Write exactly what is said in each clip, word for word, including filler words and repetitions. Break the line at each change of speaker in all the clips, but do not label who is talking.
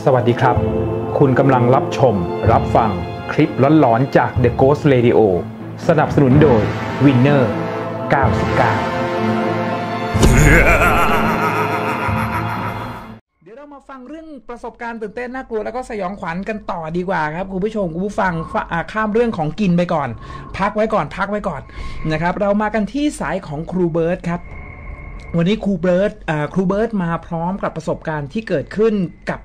สวัสดีครับคุณกำลังรับชมรับฟังคลิปหลอนๆจาก The Ghost Radio สนับสนุนโดย Winner เก้าสิบเก้า
เดี๋ยวเรามาฟังเรื่องประสบการณ์ตื่นเต้นน่ากลัวแล้วก็สยองขวัญกันต่อดีกว่าครับคุณผู้ชมคุณผู้ฟังข้ามเรื่องของกินไปก่อนพักไว้ก่อนพักไว้ก่อนนะครับเรามากันที่สายของครูเบิร์ตครับวันนี้ครูเบิร์ตครูเบิร์ตมาพร้อมกับประสบการณ์ที่เกิดขึ้นกับ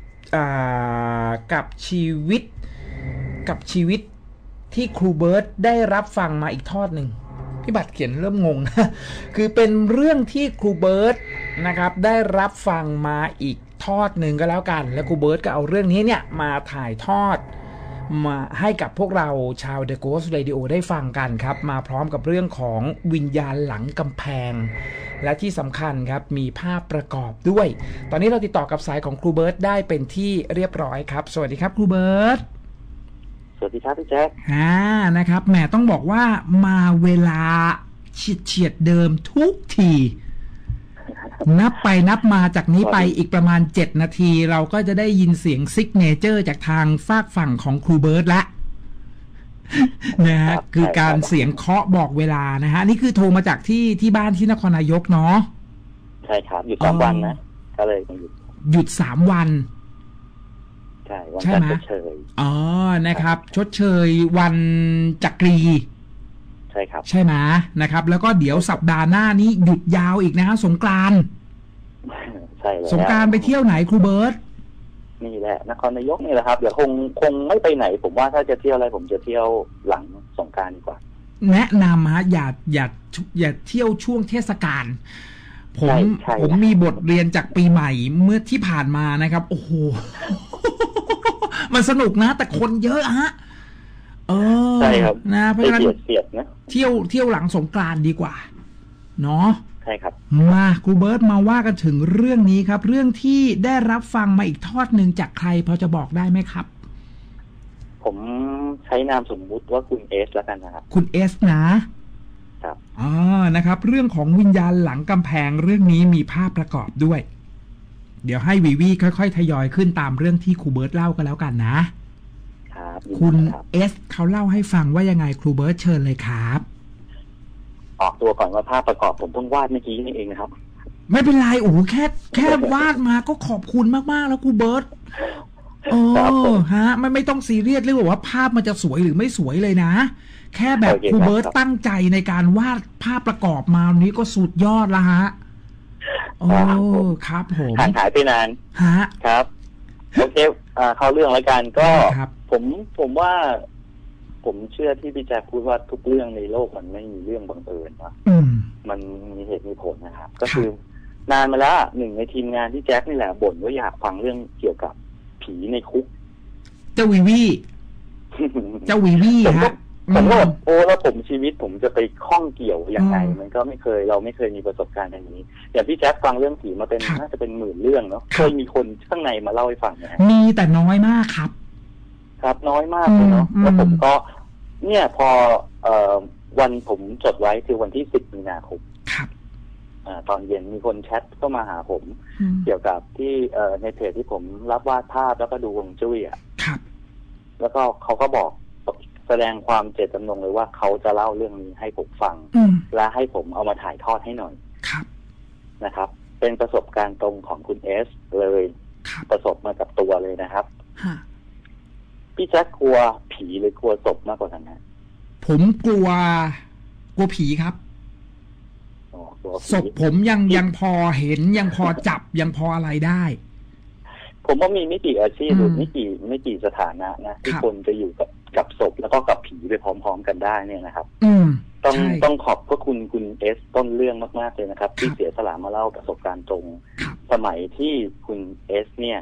กับชีวิตกับชีวิตที่ครูเบิร์ตได้รับฟังมาอีกทอดหนึ่งพี่บัตรเขียนเริ่มงงนะคือเป็นเรื่องที่ครูเบิร์ตนะครับได้รับฟังมาอีกทอดหนึ่งก็แล้วกันแล้วครูเบิร์ตก็เอาเรื่องนี้เนี่ยมาถ่ายทอดมาให้กับพวกเราชาว The Ghost Radio ได้ฟังกันครับมาพร้อมกับเรื่องของวิญญาณหลังกำแพงและที่สำคัญครับมีภาพประกอบด้วยตอนนี้เราติดต่อกับสายของครูเบิร์ตได้เป็นที่เรียบร้อยครับสวัสดีครับครูเบิร์ต
สวัสดีครับพี่แจ๊ค
อ่านะครับแหมต้องบอกว่ามาเวลาเฉียดเฉียดเดิมทุกทีนับไปนับมาจากนี้ไปอีกประมาณเจ็ดนาทีเราก็จะได้ยินเสียงซิกเนเจอร์จากทางฝากฝั่งของครูเบิร์ตละนะฮะคือการเสียงเคาะบอกเวลานะฮะนี่คือโทรมาจากที่ที่บ้านที่นครนายกเนาะ
ใช่ครับหยุดสามวันนะก็เลยต้องหยุด
หยุดสามวัน
ใช่วันจันทร์ชดเชย
อ๋อนะครับชดเชยวันจักรี
ใช่ครับ
ใช่ไหมนะครับแล้วก็เดี๋ยวสัปดาห์หน้านี้หยุดยาวอีกนะฮะสงกรานต์
ใช่แล้ว
สงกรานต์ไปเที่ยวไหนครูเบิร์ต
นี่แหละนครนายกนี่แหละครับเดี๋ยวคงคงไม่ไปไหนผมว่าถ้าจะเที่ยวอะไรผมจะเที่ยวหลังสงกรานต์ดีกว่า
แนะนำฮะอย่าอย่าอย่าเที่ยวช่วงเทศกาลผมผมมีบทเรียนจากปีใหม่เมื่อที่ผ่านมานะครับโอ้โห มันสนุกนะแต่คนเยอะฮะเออ
ใช่ครับ
นะเพราะฉะนั้น
เสียดนะ
เที่ยวเที่ยวหลังสงกรานต์ดีกว่าเนาะ
ใช่ครับ
มาครูเบิร์ตมาว่ากันถึงเรื่องนี้ครับเรื่องที่ได้รับฟังมาอีกทอดหนึ่งจากใครพอจะบอกได้ไหมครับ
ผมใช้นามสมมุติว่าคุณเอสแล้วกันนะครับ
คุณเอสนะครับอ๋อนะครับเรื่องของวิญญาณหลังกำแพงเรื่องนี้มีภาพประกอบด้วยเดี๋ยวให้วีวีค่อยๆทยอยขึ้นตามเรื่องที่ครูเบิร์ตเล่ากันแล้วกันนะครับคุณเอสเขาเล่าให้ฟังว่ายังไงครูเบิร์ตเชิญเลยครับ
ออกตัวก่อนว่าภาพประกอบผมเพิ่งวาดเมื่อกี้นี่เองนะครับ
ไม่เป็นไรโอ้แค่แค่วาดมาก็ขอบคุณมากๆแล้วครูเบิร์ตโอ้ฮะไม่ไม่ต้องซีเรียสเรื่องว่าภาพมันจะสวยหรือไม่สวยเลยนะแค่แบบครูเบิร์ตตั้งใจในการวาดภาพประกอบมาวันนี้ก็สุดยอดละฮะโอ้ครับผม
ห่างหายไปนาน
ฮะ
ครับโอเคอ่าเข้าเรื่องแล้วกันก็ผมผมว่าผมเชื่อที่พี่แจ๊คพูดว่าทุกเรื่องในโลกมันไม่มีเรื่องบังเอิญนะมันมีเหตุมีผลนะครับก็คือนานมาแล้วหนึ่งในทีมงานที่แจ๊คนี่แหละบ่นว่าอยากฟังเรื่องเกี่ยวกับผีในคุก
เจ้าวีวีเจ้าวีวีฮะ
ผมก็โอ้แล้วผมชีวิตผมจะไปข้องเกี่ยวยังไงมันก็ไม่เคยเราไม่เคยมีประสบการณ์อย่างนี้อย่างพี่แจ๊คฟังเรื่องผีมาเป็นน่าจะเป็นหมื่นเรื่องเนาะเคยมีคนข้างในมาเล่าให้ฟังไหม
มีแต่น้อยมากครับ
ครับน้อยมากเลยเนาะแล้วผมก็เนี่ยพอเอ่อวันผมจดไว้คือวันที่สิบมีนาคม
ครับ
อ่าตอนเย็นมีคนแชทเข้ามาหาผมเกี่ยวกับที่เอ่อในเพจที่ผมรับวาดภาพแล้วก็ดูฮวงจุ้ยอ่ะ
ครับ
แล้วก็เขาก็บอกแสดงความเจตจำนงเลยว่าเขาจะเล่าเรื่องนี้ให้ผมฟังและให้ผมเอามาถ่ายทอดให้หน่อย
ครับ
นะครับเป็นประสบการณ์ตรงของคุณเอสเลยประสบมากับตัวเลยนะครับพี่แจ๊คกลัวผีหรือกลัวศพมากกว่ากันนะ
ผมกลัวกลัวผีครับศพผมยังยังพอเห็นยังพอจับยังพออะไรได้
ผมว่ามีไม่กี่อาชีพหรือไม่กี่ไม่กี่สถานะนะที่คนจะอยู่กับกับศพแล้วก็กับผีไปพร้อมๆกันได้เนี่ยนะครับต้องต้องขอบพระคุณคุณเอสต้นเรื่องมากๆเลยนะครับที่เสียสละมาเล่าประสบการณ์ตรงสมัยที่คุณเอสเนี่ย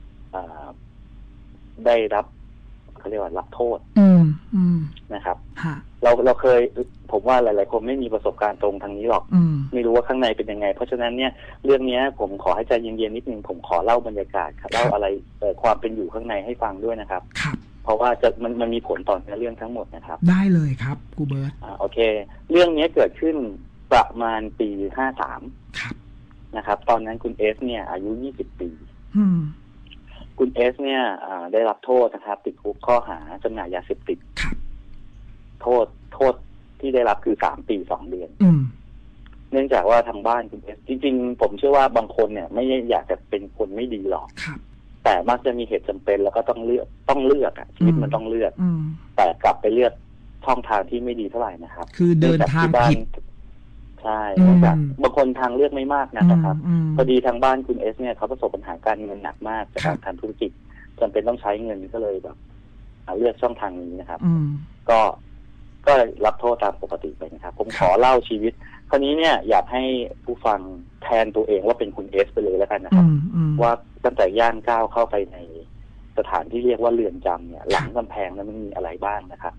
ได้รับเขาเรียกว่ารับโทษนะครับเราเราเคยผมว่าหลายๆคนไม่มีประสบการณ์ตรงทางนี้หรอกไม่รู้ว่าข้างในเป็นยังไงเพราะฉะนั้นเนี่ยเรื่องนี้ผมขอให้ใจเย็นๆนิดนึงผมขอเล่าบรรยากาศเล่าอะไรความเป็นอยู่ข้างในให้ฟังด้วยนะครับเพราะว่าจะมันมันมีผลต่อเรื่องทั้งหมดนะครับ
ได้เลยครับกูเบิร์ต
อ่าโอเคเรื่องนี้เกิดขึ้นประมาณปีห้าสามนะครับตอนนั้นคุณเอสเนี่ยอายุยี่สิบปีคุณเอสเนี่ยได้รับโทษนะครับติดคุกข้อหาจำหน่ายยาเสพติดโทษโทษที่ได้รับคือสามปีสองเดือนเนื่องจากว่าทางบ้านคุณเอสจริงๆผมเชื่อว่าบางคนเนี่ยไม่อยากจะเป็นคนไม่ดีหรอกแต่มักจะมีเหตุจำเป็นแล้วก็ต้องเลือกต้องเลือกอ่ะชีวิตมันต้องเลือกแต่กลับไปเลือกช่องทางที่ไม่ดีเท่าไหร่นะครับ
คือเดินทางผิด
ใช่เนื่องจากบางคนทางเลือกไม่มากนะครับพอดีทางบ้านคุณเอสเนี่ยเขาประสบปัญหาการเงินหนักมากจากการทำธุรกิจจำเป็นต้องใช้เงินก็เลยแบบเลือกช่องทางนี้นะครับก็ก็รับโทษตามปกติไปนะครับผมขอเล่าชีวิตคราวนี้เนี่ยอยากให้ผู้ฟังแทนตัวเองว่าเป็นคุณเอสไปเลยแล้วกันนะครับว่าตั้งแต่ย่างก้าวเข้าไปในสถานที่เรียกว่าเรือนจำเนี่ยหลังกำแพงนั้นมันมีอะไรบ้างนะครับ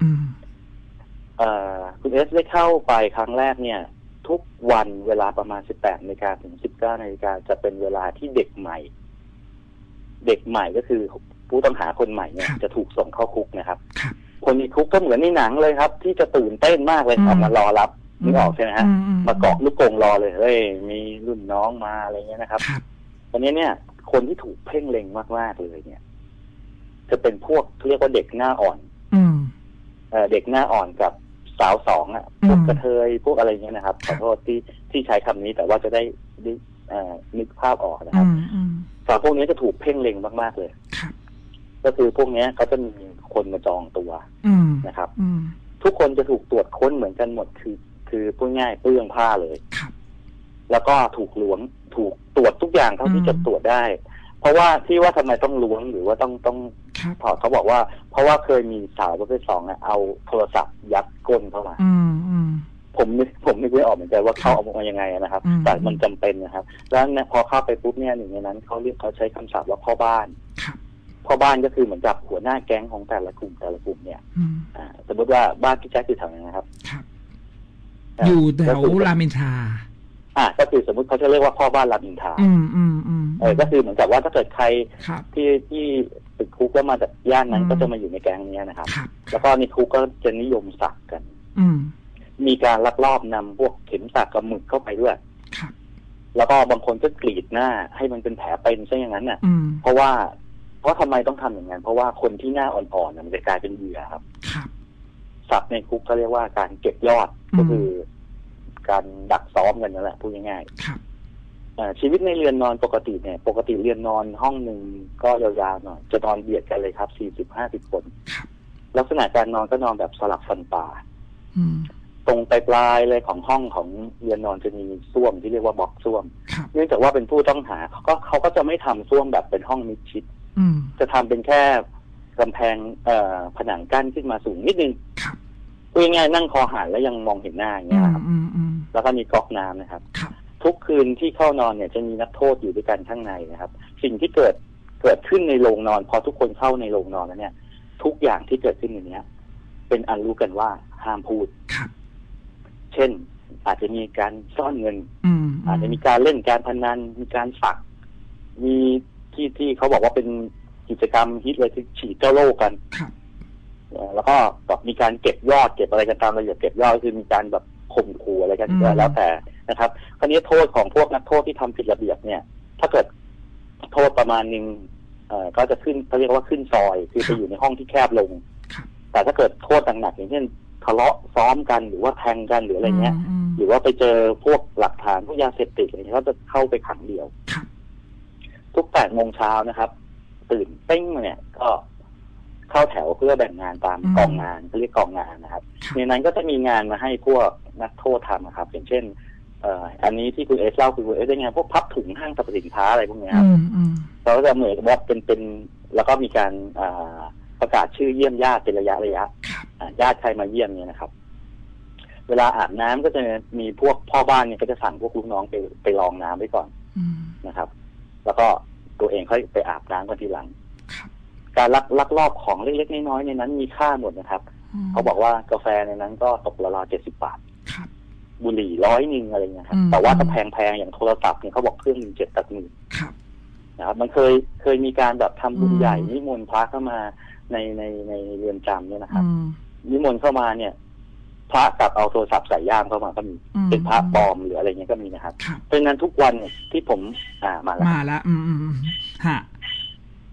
คุณเอสได้เข้าไปครั้งแรกเนี่ยทุกวันเวลาประมาณสิบแปดนาฬิกาถึงสิบเก้านาฬิกาจะเป็นเวลาที่เด็กใหม่เด็กใหม่ก็คือผู้ต้องหาคนใหม่เนี่ยจะถูกส่งเข้าคุกนะครับคนในคุกก็เหมือนในหนังเลยครับที่จะตื่นเต้นมากเลยออกมารอรับนึกออกใช่ไหมฮะมาเกาะลูกกรงรอเลยเฮ้ยมีรุ่นน้องมาอะไรเงี้ยนะครับตอนนี้เนี่ยคนที่ถูกเพ่งเล็งมากๆเลยเนี่ยจะเป็นพวกเรียกว่าเด็กหน้าอ่อนเด็กหน้าอ่อนกับสาวสองอ่ะพวกกระเทยพวกอะไรเงี้ยนะครับขอโทษที่ที่ใช้คำนี้แต่ว่าจะได้นึกภาพออกนะครับสาวพวกนี้จะถูกเพ่งเล็งมากๆเลยก็คือพวกนี้เขาจะมีคนมาจองตัวนะครับทุกคนจะถูกตรวจค้นเหมือนกันหมดคือคือพูดง่ายเปลื้องผ้าเลยแล้วก็ถูกล้วงถูกตรวจทุกอย่างเท่าที่จะตรวจได้เพราะว่าที่ว่าทำไมต้องล้วงหรือว่าต้องต้องถอดเขาบอกว่าเพราะว่าเคยมีสาวประเภทสองอ่ะเอาโทรศัพท์ยัดก้นเข้ามาผมผมไม่ได้ออกเหมือนกันว่าเขาเอามายังไงนะครับแต่มันจำเป็นนะครับแล้วเนี่ยพอเข้าไปปุ๊บเนี่ยหนึ่งในนั้นเขาเรียกเขาใช้คำศัพท์ว่าพ่อบ้านพ่อบ้านก็คือเหมือนกับหัวหน้าแก๊งของแต่ละกลุ่มแต่ละกลุ่มเนี่ยสมมติว่าบ้านพี่แจ๊คอยู่แถวไหนนะครับ
อยู่แถวรามอินทรา
อ่าก็คือสมมติเขาจะเรียกว่าพ่อบ้านรามอินทรา
อืมอืมอืม
เออก็คือเหมือนกับว่าถ้าเกิดใครที่ที่ติดคุกแล้วมาจากย่านนั้นก็จะมาอยู่ในแก๊งนี้นะครับแล้วก็ในคุกก็จะนิยมสักกันมีการลักลอบนำพวกเข็มสักกับหมึกเข้าไปด้วยแล้วก็บางคนก็กรีดหน้าให้มันเป็นแผลเป็นซะอย่างนั้นน่ะเพราะว่าเพราะทำไมต้องทำอย่างนั้นเพราะว่าคนที่หน้าอ่อนๆมันจะกลายเป็นเหยื่อครับสักในคุกเขาเรียกว่าการเก็บยอดก็คือการดักซ้อมกันนั่นแหละพูดง่ายๆชีวิตในเรือนนอนปกติเนี่ยปกติเรือนนอนห้องหนึ่งก็ยาวๆหน่อยจะนอนเบียดกันเลยครับสี่สิบห้าสิบคนลักษณะการนอนก็นอนแบบสลับฟันปลาตรงปลายๆเลยของห้องของเรือนนอนจะมีส้วมที่เรียกว่าบล็อกส้วมเนื่องจากว่าเป็นผู้ต้องหาเขาก็เขาก็จะไม่ทำส้วมแบบเป็นห้องมิดชิดจะทำเป็นแค่กำแพงเอ่อผนังกั้นขึ้นมาสูงนิดนึงพูดง่ายๆนั่งคอหันแล้วยังมองเห็นหน้าอย่างเงี้ยครับแล้วก็มีก๊อกน้ำนะครับทุกคืนที่เข้านอนเนี่ยจะมีนักโทษอยู่ด้วยกันข้างในนะครับสิ่งที่เกิดเกิดขึ้นในโรงนอนพอทุกคนเข้าในโรงนอนแล้วเนี่ยทุกอย่างที่เกิดขึ้นในนี้เป็นอันรู้กันว่าห้ามพูดเช่นอาจจะมีการซ่อนเงินอาจจะมีการเล่นการพนันมีการสักมีที่ที่เขาบอกว่าเป็นกิจกรรมฮิตเลยที่ฉีดเจ้าโรคกันแล้วก็แบบมีการเก็บยอดเก็บอะไรกันตามระเบียบเก็บยอดคือมีการแบบข่มขู่อะไรกันแล้วแต่นะครับคราวนี้โทษของพวกนักโทษที่ทำผิดระเบียบเนี่ยถ้าเกิดโทษประมาณนึงเอ่อก็จะขึ้นเขาเรียกว่าขึ้นซอยคือไปอยู่ในห้องที่แคบลงแต่ถ้าเกิดโทษหนักๆอย่างเช่นทะเลาะซ้อมกันหรือว่าแทงกันหรืออะไรเงี้ยหรือว่าไปเจอพวกหลักฐานพวกยาเสพติดอะไรเงี้ยก็จะเข้าไปขังเดียวทุกแปดโมงเช้านะครับตื่นเป้งเนี่ยก็เข้าแถวเพื่อแบ่งงานตามกองงานเขาเรียกกองงานนะครับในนั้นก็จะมีงานมาให้พวกนักโทษทำนะครับอย่างเช่นเอ่ออันนี้ที่คุณเอสเล่าคือคุณเอสได้งานพวกพับถุงห้างสรรพสินค้าอะไรพวกนี้ครับเราก็จะเหมือนว่าเป็นเป็นแล้วก็มีการประกาศชื่อเยี่ยมญาติเป็นระยะระยะญาติใครมาเยี่ยมเนี่ยนะครับเวลาอาบน้ำก็จะมีพวกพ่อบ้านเนี่ยก็จะสั่งพวกลูกน้องไปไปรองน้ำไว้ก่อนนะครับแล้วก็ตัวเองค่อยไปอาบน้ำกันทีหลังการลักลักลอบของเล็กๆน้อยๆในนั้นมีค่าหมดนะครับเขาบอกว่ากาแฟในนั้นก็ตกละราวเจ็ดสิบบาทบุหรี่ร้อยหนึ่งอะไรเงี้ยครับแต่ว่าถ้าแพงๆอย่างโทรศัพท์เนี่ยเขาบอกเครื่องหนึ่งเจ็ดตัดหมื่นนะครับมันเคยเคยมีการแบบทำบุญใหญ่นิมนต์พระเข้ามาในในในเรือนจำเนี่ยนะครับนิมนต์เข้ามาเนี่ยพระกลับเอาโทรศัพท์ใส่ย่ามเข้ามาก็มีเป็นพระปลอมหรืออะไรเงี้ยก็มีนะครับเพราะฉะนั้นทุกวันเนี่ยที่ผมอ่ามาแล้ว
มาแล้วอืมฮะ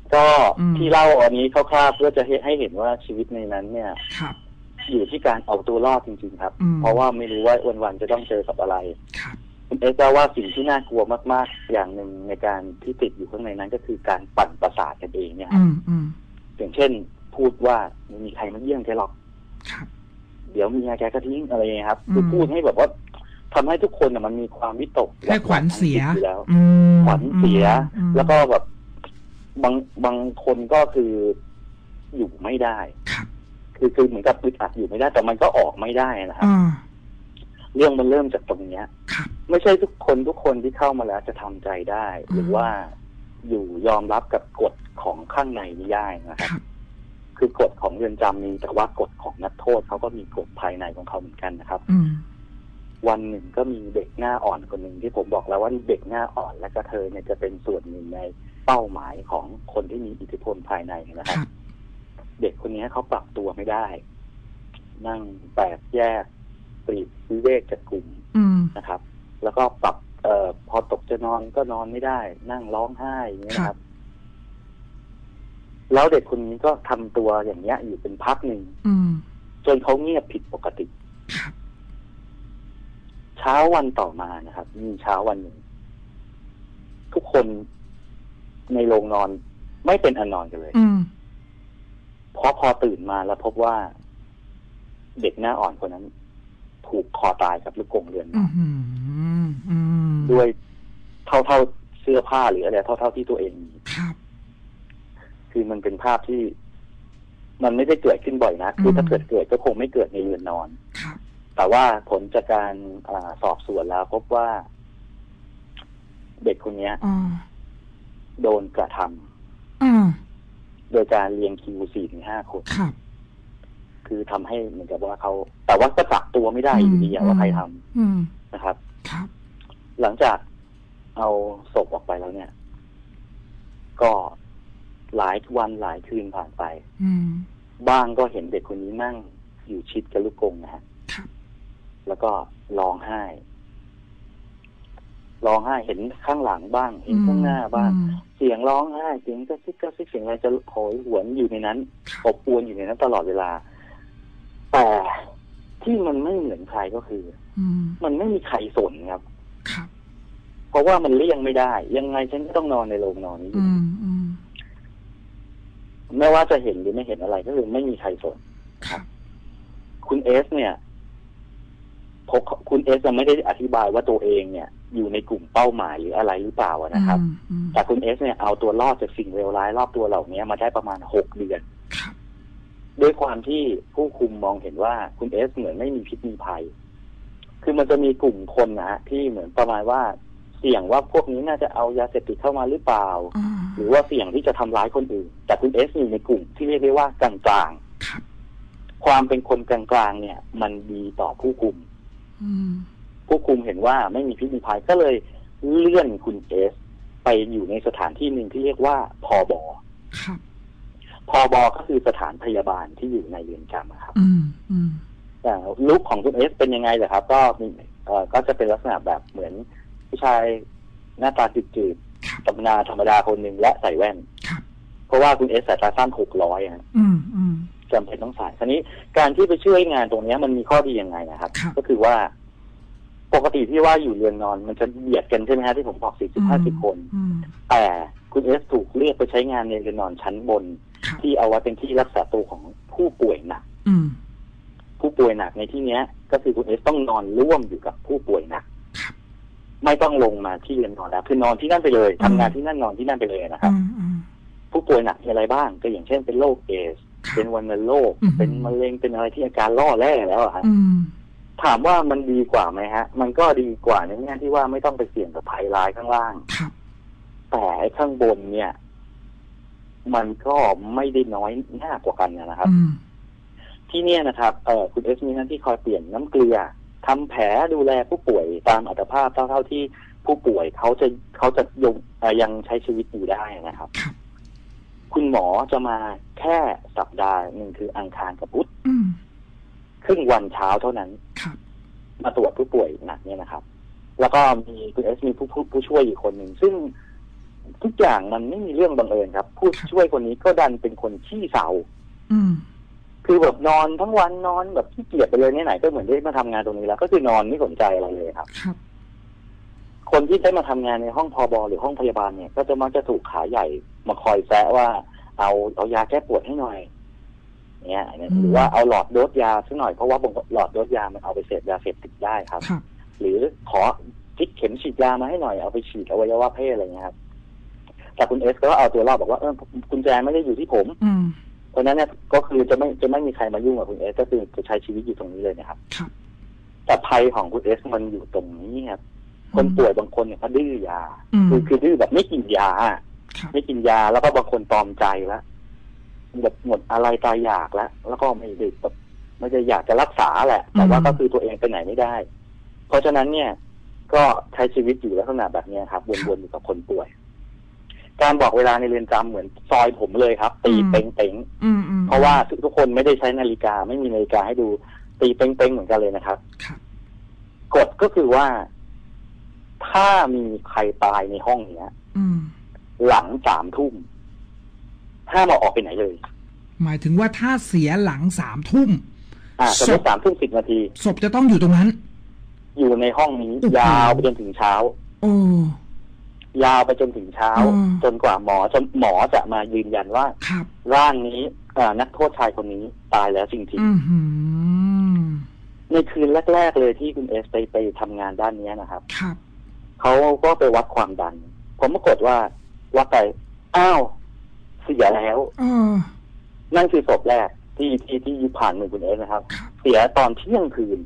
ก็ที่เล่าอันนี้คร่าวๆเพื่อจะให้เห็นว่าชีวิตในนั้นเนี่ยอยู่ที่การเอาตัวรอดจริงๆครับเพราะว่าไม่รู้ว่าวันๆจะต้องเจอกับอะไรคุณเอสว่าสิ่งที่น่ากลัวมากๆอย่างหนึ่งในการที่ติดอยู่ข้างในนั้นก็คือการปั่นประสาทกันเองเนี่ยอย่างเช่นพูดว่าไม่มีใครมาเยี่ยมแกหรอกเดี๋ยวมีแกก็ทิ้งอะไรเงี้ยครับคือพูดให้แบบว่าทำให้ทุกคนมันมีความวิตก
ให้ขวัญเสีย
แล้วขวัญเสียแล้วก็แบบบางบางคนก็คืออยู่ไม่ได้คือคือเหมือนกับอึดอัดอยู่ไม่ได้แต่มันก็ออกไม่ได้นะครับเรื่องมันเริ่มจากตรงเนี้ยไม่ใช่ทุกคนทุกคนที่เข้ามาแล้วจะทำใจได้หรือว่าอยู่ยอมรับกับกฎของข้างในนี้ได้นะครับคือกฎของเรือนจำมีแต่ว่ากฎของนักโทษเขาก็มีกฎภายในของเขาเหมือนกันนะครับวันหนึ่งก็มีเด็กหน้าอ่อนคนหนึ่งที่ผมบอกแล้วว่าเด็กหน้าอ่อนและกระเทยเนี่ยจะเป็นส่วนหนึ่งในเป้าหมายของคนที่มีอิทธิพลภายในนะครับเด็กคนนี้เขาปรับตัวไม่ได้นั่งแตกแยกปลีกวิเวกจากกลุ่มนะครับแล้วก็ปรับเอ่อพอตกจะนอนก็นอนไม่ได้นั่งร้องไห้อย่างนี้นะครับแล้วเด็กคนนี้ก็ทำตัวอย่างเงี้ยอยู่เป็นพักหนึ่งจนเขาเงียบผิดปกติเช้าวันต่อมานะครับมีเช้าวันหนึ่งทุกคนในโรงนอนไม่เป็นอันนอนกันเลยเพราะพอตื่นมาแล้วพบว่าเด็กหน้าอ่อนคนนั้นถูกคอตายกับลูกกรงเรือนนอนด้วยเท่าเท่าเสื้อผ้าหรืออะไรเท่าเท่าที่ตัวเองมีคือมันเป็นภาพที่มันไม่ได้เกิดขึ้นบ่อยนะคือถ้าเกิดเกิดก็คงไม่เกิดในเรือนนอนแต่ว่าผลจากการอสอบสวนแล้วพบว่าเด็กคนนี้โดนกระทำโดยการเรียงคิวสี่ถึงห้าคนคือทำให้เหมือนกับว่าเขาแต่ว่าก็จับตัวไม่ได้อยู่ดีว่าใครทำนะครับหลังจากเอาศพออกไปแล้วเนี่ยก็หลายวันหลายคืนผ่านไปบ้างก็เห็นเด็กคนนี้นั่งอยู่ชิดกับลูกกรงนะฮะแล้วก็ร้องไห้ร้องไห้เห็นข้างหลังบ้างเห็นข้างหน้าบ้างเสียงร้องไห้เสียงกระซิบกระซิบเสียงอะไรจะโหยหวนอยู่ในนั้นอบอวลอยู่ในนั้นตลอดเวลาแต่ที่มันไม่เหมือนใครก็คือมันไม่มีใครสนครับเพราะว่ามันเลี่ยงไม่ได้ยังไงฉันก็ต้องนอนในโรงนอนนี้ไม่ว่าจะเห็นหรือไม่เห็นอะไรก็คือไม่มีใครสนคุณเอสเนี่ยพบคุณเอสจะไม่ได้อธิบายว่าตัวเองเนี่ยอยู่ในกลุ่มเป้าหมายหรืออะไรหรือเปล่านะครับแต่คุณเอสเนี่ยเอาตัวรอดจากสิ่งเลวร้ายรอบตัวเหล่านี้มาได้ประมาณหกเดือนด้วยความที่ผู้คุมมองเห็นว่าคุณเอสเหมือนไม่มีพิษมีภัยคือมันจะมีกลุ่มคนนะฮะที่เหมือนประมาณว่าเสี่ยงว่าพวกนี้น่าจะเอายาเสพติดเข้ามาหรือเปล่าหรือว่าเสี่ยงที่จะทำร้ายคนอื่นแต่คุณเอสอยู่ในกลุ่มที่เรียกได้ว่ากลางๆความเป็นคนกลางๆเนี่ยมันดีต่อผู้คุมผู้คุมเห็นว่าไม่มีพิษมีภัยก็เลยเลื่อนคุณเอสไปอยู่ในสถานที่หนึ่งที่เรียกว่าพบพบก็คือสถานพยาบาลที่อยู่ในเรือนจำครับแต่ลุคของคุณเอสเป็นยังไงเหรอครับก็มีเอ่อก็จะเป็นลักษณะแบบเหมือนผู้ชายหน้าตาจืดๆธรรมดาธรรมดาคนหนึ่งและใส่แว่นเพราะว่าคุณเอสสายตาสั้นหกร้อยนะจำเป็นต้องใส่ทีนี้การที่ไปช่วยงานตรงนี้มันมีข้อดียังไงนะครับก็คือว่าปกติที่ว่าอยู่เรือนนอนมันจะเบียดกันใช่ไหมฮะที่ผมบอกสี่สิบห้าสิบคนแต่คุณเอสถูกเรียกไปใช้งานในเรือนนอนชั้นบนที่เอาไว้เป็นที่รักษาตัวของผู้ป่วยหนักผู้ป่วยหนักในที่นี้ก็คือคุณเอสต้องนอนร่วมอยู่กับผู้ป่วยหนักไม่ต้องลงมาที่เรือนนอนแล้วคือนอนที่นั่นไปเลยทำงานที่นั่นนอนที่นั่นไปเลยนะครับผู้ป่วยหนักมีอะไรบ้างก็อย่างเช่นเป็นโรคเอดส์เป็นวัณโรคเป็นมะเร็งเป็นอะไรที่อาการล่อแร่แล้วอะครับถามว่ามันดีกว่าไหมฮะมันก็ดีกว่าในแง่ที่ว่าไม่ต้องไปเสี่ยงกับภัยร้ายข้างล่างแต่ข้างบนเนี่ยมันก็ไม่ได้น้อยหน้ากว่ากันนะครับที่เนี่ยนะครับเออคุณเอสมีหน้าที่คอยเปลี่ยนน้ำเกลือทำแผลดูแลผู้ป่วยตามอัตภาพเท่าๆที่ผู้ป่วยเขาจะเขาจะยังยังใช้ชีวิตอยู่ได้นะครับคุณหมอจะมาแค่สัปดาห์หนึ่งคืออังคารกับพุธครึ่งวันเช้าเท่านั้นมาตรวจผู้ป่วยหนักเนี่ยนะครับแล้วก็มีคุณเอสมีผู้ผู้ช่วยอีกคนหนึ่งซึ่งทุกอย่างมันไม่มีเรื่องบังเอิญครับผู้ช่วยคนนี้ก็ดันเป็นคนขี้เศร้าคือแบบนอนทั้งวันนอนแบบขี้เกียจไปเลยไหนๆก็เหมือนได้มาทำงานตรงนี้แล้วก็คือนอนไม่สนใจอะไรเลยครับคนที่ได้มาทำงานในห้องพบหรือห้องพยาบาลเนี่ยก็จะมักจะถูกขาใหญ่มาคอยแซะว่าเอาเอายาแก้ปวดให้หน่อยเนี่ยหรือว่าเอาหลอดโดสยาสักหน่อยเพราะว่าหลอดโดสยามันเอาไปเสพยาเสพติดได้ครับหรือขอทิกเข็มฉีดยามาให้หน่อยเอาไปฉีดอวัยวะเพศอะไรเงี้ยครับแต่คุณเอสก็เอาตัวรอดบอกว่าเออกุญแจไม่ได้อยู่ที่ผมเพราะนั้นเนี่ยก็คือจะไม่จะไม่มีใครมายุ่งกับคุณเอสก็คือจะใช้ชีวิตอยู่ตรงนี้เลยนะครับแต่ภัยของคุณเอสมันอยู่ตรงนี้ครับคนป่วยบางคนเนี่ยเขาดื้อยาคือคือดื้อแบบไม่กินยาไม่กินยาแล้วก็บางคนตอมใจแล้วแบบหมดอะไรตายอยากแล้วแล้วก็ไม่ได้แบบไม่ได้อยากจะรักษาแหละแต่ว่าก็คือตัวเองไปไหนไม่ได้เพราะฉะนั้นเนี่ยก็ใช้ชีวิตอยู่ลักษณะแบบนี้ครับวนๆอยู่กับคนป่วยการบอกเวลาในเรือนจำเหมือนซอยผมเลยครับตีเป้งเป้งเพราะว่าทุกคนไม่ได้ใช้นาฬิกาไม่มีนาฬิกาให้ดูตีเป้งเป้งเหมือนกันเลยนะครับกฎก็คือว่าถ้ามีใครตายในห้องเนี้ยหลังสามทุ่มห้ามเอาออกไปไหนเลย
หมายถึงว่าถ้าเสียหลังสามทุ่ม
อ่าสมมติสามทุ่มสิบนาที
ศพจะต้องอยู่ตรงนั้น
อยู่ในห้องนี้ยาวไปจนถึงเช้า
โอ้
ยาวไปจนถึงเช้าจนกว่าหมอจนหมอจะมายืนยันว่าร่างนี้นักโทษชายคนนี้ตายแล้วจริงๆในคืนแรกๆเลยที่คุณเอสไปไปทำงานด้านนี้นะครับเขาก็ไปวัดความดันผมปรากฏว่าวัดไปอ้าวเสียแล้วนั่นคือศพแรกที่ที่ที่ผ่านมือคุณเอสนะครับเสียตอนเที่ยงคืน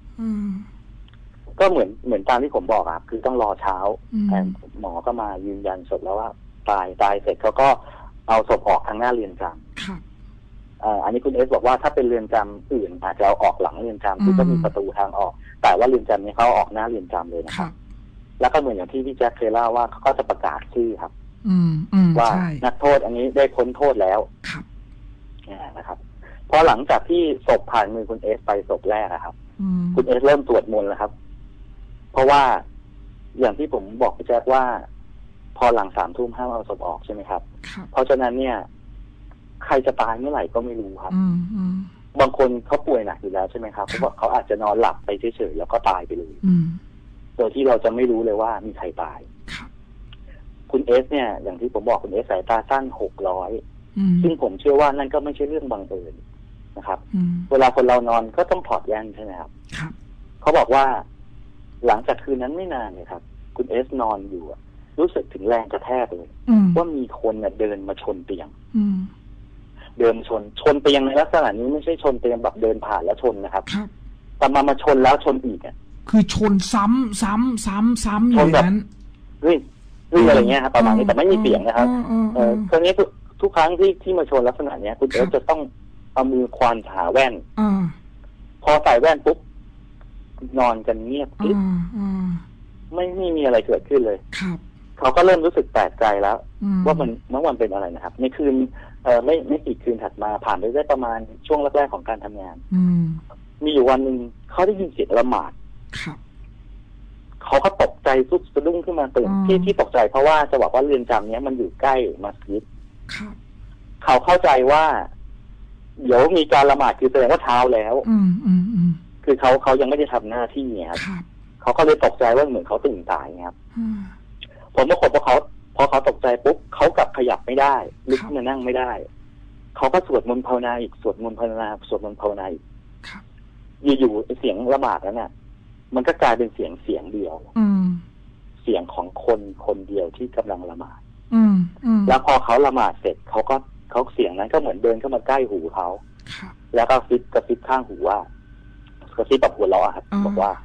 ก็เหมือนเหมือนตามที่ผมบอกครับคือต้องรอเช้าแต่หมอก็มายืนยันศพแล้วว่าตายตายเสร็จเขาก็เอาศพออกทางหน้าเรือนจำอันนี้คุณเอสบอกว่าถ้าเป็นเรือนจำอื่นอาจจะเอาออกหลังเรือนจำคือก็มีประตูทางออกแต่ว่าเรือนจำนี้เขาออกหน้าเรือนจำเลยนะครับแล้วก็เหมือนอย่างที่พี่แจ็คเคยเล่าว่าเขาก็จะประกาศชื่อครับว่านักโทษอันนี้ได้พ้นโทษแล้วนะครับพอหลังจากที่ศพผ่านมือคุณเอสไปศพแรกครับคุณเอสเริ่มสวดมนต์แล้วครับเพราะว่าอย่างที่ผมบอกพี่แจ็คว่าพอหลังสามทุ่มห้ามเอาศพออกใช่ไหมครับเพราะฉะนั้นเนี่ยใครจะตายเมื่อไหร่ก็ไม่รู้ครับบางคนเขาป่วยหนักอยู่แล้วใช่ไหมครับเพราะว่าเขาอาจจะนอนหลับไปเฉยๆแล้วก็ตายไปเลยโดยที่เราจะไม่รู้เลยว่ามีใครตายคุณเอสเนี่ยอย่างที่ผมบอกคุณเอสสายตาสั้นหกร้อยซึ่งผมเชื่อว่านั่นก็ไม่ใช่เรื่องบังเอิญนะครับเวลาคนเรานอนก็ต้องถอดแว่นใช่ไหมครับเขาบอกว่าหลังจากคืนนั้นไม่นานเลยครับคุณเอสนอนอยู่รู้สึกถึงแรงกระแทกเลยว่ามีคนเดินมาชนเตียงเดินชนชนเตียงในลักษณะนี้ไม่ใช่ชนเตียงแบบเดินผ่านแล้วชนนะครับแต่มามาชนแล้วชนอีกอ่ะ
คือชนซ้ำซ้ำซ้ำซ้ำอย่างนั้น
เฮ้ยเฮ้ยอะไรเงี้ยครับประมาณนี้แต่ไม่มีเสียงนะครับเออครั้งนี้ทุกครั้งที่ที่มาชนลักษณะเนี้ยคุณเอสจะต้องเอามือควานหาแว่นอพอใส่แว่นปุ๊บนอนกันเงียบกริบไม่ไม่มีอะไรเกิดขึ้นเลยครับเขาก็เริ่มรู้สึกแปลกใจแล้วว่ามันเมื่อวันเป็นอะไรนะครับในคืนเอ่อไม่ไม่กี่คืนถัดมาผ่านไปได้ประมาณช่วงแรกๆของการทำงานมีอยู่วันหนึ่งเขาได้ยินเสียงละหมาดเขาก็ตกใจสุดสะดุ้งขึ้นมาตื่นที่ที่ตกใจเพราะว่าจะบอกว่าเรือนจำนี้มันอยู่ใกล้มัสยิดเขาเข้าใจว่าเดี๋ยวมีการละหมาดคือแสดงว่าเช้าแล้วคือเขาเขายังไม่ได้ทำหน้าที่เนี่ยครับเขาก็เลยตกใจว่าเหมือนเขาตื่นสายครับผมปรากฏว่าเขาพอเขาตกใจปุ๊บเขากลับขยับไม่ได้ลุกขึ้นมานั่งไม่ได้เขาก็สวดมนต์ภาวนาอีกสวดมนต์ภาวนาสวดมนต์ภาวนาอีกอยู่ๆเสียงละหมาดนั้นน่ะมันก็กลายเป็นเสียงเสียงเดียวเสียงของคนคนเดียวที่กำลังละหมาดแล้วพอเขาละหมาดเสร็จเขาก็เขาเสียงนั้นก็เหมือนเดินเข้ามาใกล้หูเขาแล้วก็ซิบกระซิบข้างหูว่ากระซิบแบบหัวเราะครับบอกว่า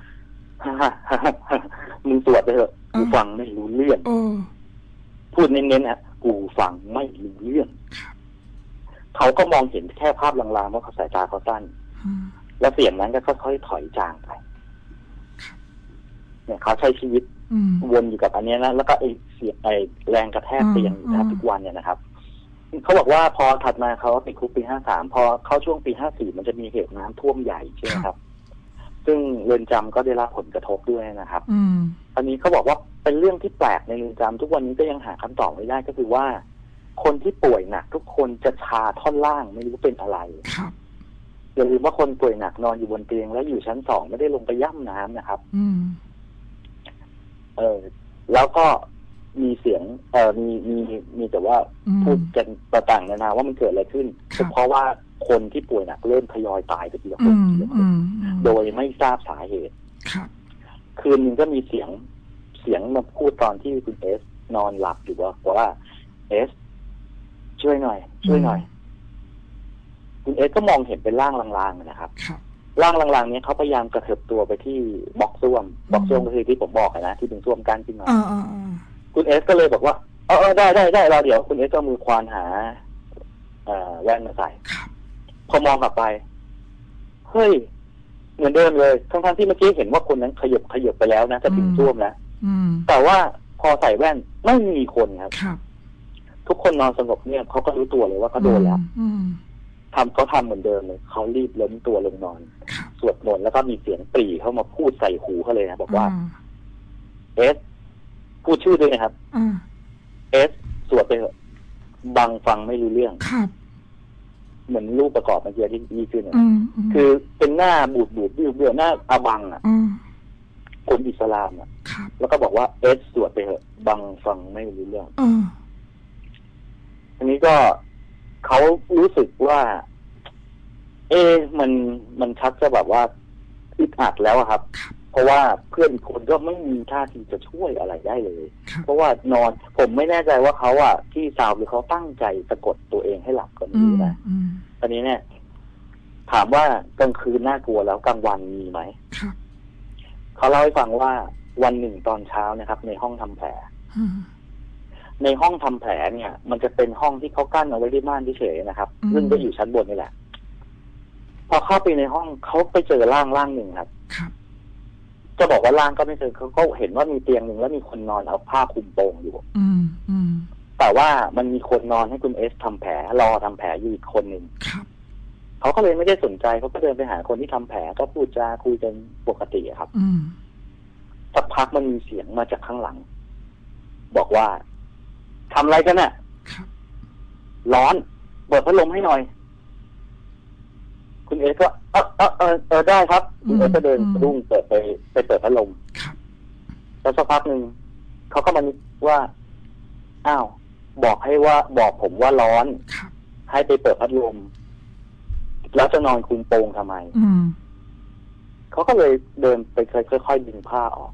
มึงสวดไปเถอะกูฟังไม่รู้เรื่องพูดเน้นๆนะกูฟังไม่รู้เรื่องเขาก็มองเห็นแค่ภาพลางๆว่าเขาสายตาเขาสั้นแล้วเสียงนั้นก็ค่อยๆถอยจางไปเนี่ยเขาใช้ชีวิตวนอยู่กับอันนี้นะแล้วก็ไอ้เสียงไอ้แรงกระแทกเตียงอยู่ทุกวันเนี่ยนะครับเขาบอกว่าพอถัดมาเขาติดคุกปีห้าสามพอเข้าช่วงปีห้าสี่มันจะมีเหตุน้ำท่วมใหญ่ใช่ไหมครับซึ่งเรือนจำก็ได้รับผลกระทบด้วยนะครับอันนี้เขาบอกว่าเป็นเรื่องที่แปลกในเรือนจำทุกวันนี้ก็ยังหาคำตอบไม่ได้ก็คือว่าคนที่ป่วยหนักทุกคนจะชาท่อนล่างไม่รู้เป็นอะไร
ครับ
อย่าลืมว่าคนป่วยหนักนอนอยู่บนเตียงแล้วอยู่ชั้นสองไม่ได้ลงไปย่ำน้ำนะครับ
อืม
เออแล้วก็มีเสียงเออมีมีมีแต่ว่าพูดกันต่างๆนานาว่ามันเกิดอะไรขึ้นเพราะว่าคนที่ป่วยหนักเริ่มทยอยตายไปทีละคนทีละคนโดยไม่ทราบสาเหตุคืนนึงก็มีเสียงเสียงมาพูดตอนที่คุณเอสนอนหลับอยู่ว่าว่าเอสช่วยหน่อยช่วยหน่อยคุณเอสก็มองเห็นเป็นร่างลางๆนะครับร่างลางๆนี้เขาพยายามกระเถิบตัวไปที่บล็อกซ่วมบล็อกซ่วมก็คือที่ผมบอกนะที่เป็นซ่วมกั้นขึ้นมาคุณเอสก็เลยบอกว่าเออได้ได้ได้เราเดี๋ยวคุณเอสก็มือควานหาแว่นมาใส่พอมองกลับไปเฮ้ยเหมือนเดิมเลยทั้งๆที่เมื่อกี้เห็นว่าคนนั้นขยับขยับไปแล้วนะจะถึงซ่วมแล้วแต่ว่าพอใส่แว่นไม่มีคนครับทุกคนนอนสงบเนี่ยเขาก็รู้ตัวเลยว่าเขาโดนแล้วทำเขาทำเหมือนเดิมเลยเขารีบล้มตัวลงนอนสวดมนต์แล้วก็มีเสียงปรีเข้ามาพูดใส่หูเขาเลยนะบอกว่าเอสพูดชื่อด้วยนะครับเอสสวดไปเถอะบังฟังไม่รู้เรื่องเหมือนรูปประกอบเมื่อกี้ที่มีขึ้นคือเป็นหน้าบูดบูดเบื่อหน้าอาบังอ่ะคนอิสลามอ่ะแล้วก็บอกว่าเอสสวดไปเถอะบังฟังไม่รู้เรื่องอันนี้ก็เขารู้สึกว่า เอ๊ะมันมันชักจะแบบว่าอึดอัดแล้วครับเพราะว่าเพื่อนคนก็ไม่มีท่าทีจะช่วยอะไรได้เลยเพราะว่านอนผมไม่แน่ใจว่าเขาอ่ะที่ซาวหรือเขาตั้งใจสะกดตัวเองให้หลับก็ไม่รู้นะตอนนี้เนี่ยถามว่ากลางคืนน่ากลัวแล้วกลางวันมีไหมเขาเล่าให้ฟังว่าวันหนึ่งตอนเช้านะครับ ในห้องทำแผลในห้องทำแผลเนี่ยมันจะเป็นห้องที่เขากั้นเอาไว้ด้วยม่านเฉยๆนะครับซึ่งก็อยู่ชั้นบนนี่แหละพอเข้าไปในห้องเขาไปเจอร่างร่างหนึ่งครับจะบอกว่าร่างก็ไม่เจอเขาก็เห็นว่ามีเตียงหนึ่งแล้วมีคนนอนเอาผ้าคลุมโปงอยู่แต่ว่ามันมีคนนอนให้คุณเอสทำแผลรอทำแผลอยู่อีกคนหนึ่งเขาก็เลยไม่ได้สนใจเขาก็เดินไปหาคนที่ทำแผลก็พูดจาคุยกันปกติครับสักพักมันมีเสียงมาจากข้างหลังบอกว่าทำอะไรกันน่ะร้อนเปิดพัดลมให้หน่อยคุณเอก็เออเออเออเออได้ครับคุณเอก็เดินรุ่งเปิดไปไปเปิดพัดลมแล้วสักพักหนึ่งเขาก็มานึกว่าอ้าวบอกให้ว่าบอกผมว่าร้อนให้ไปเปิดพัดลมแล้วจะนอนคุมโปงทำไมเขาก็เลยเดินไปค่อยๆดึงผ้าออก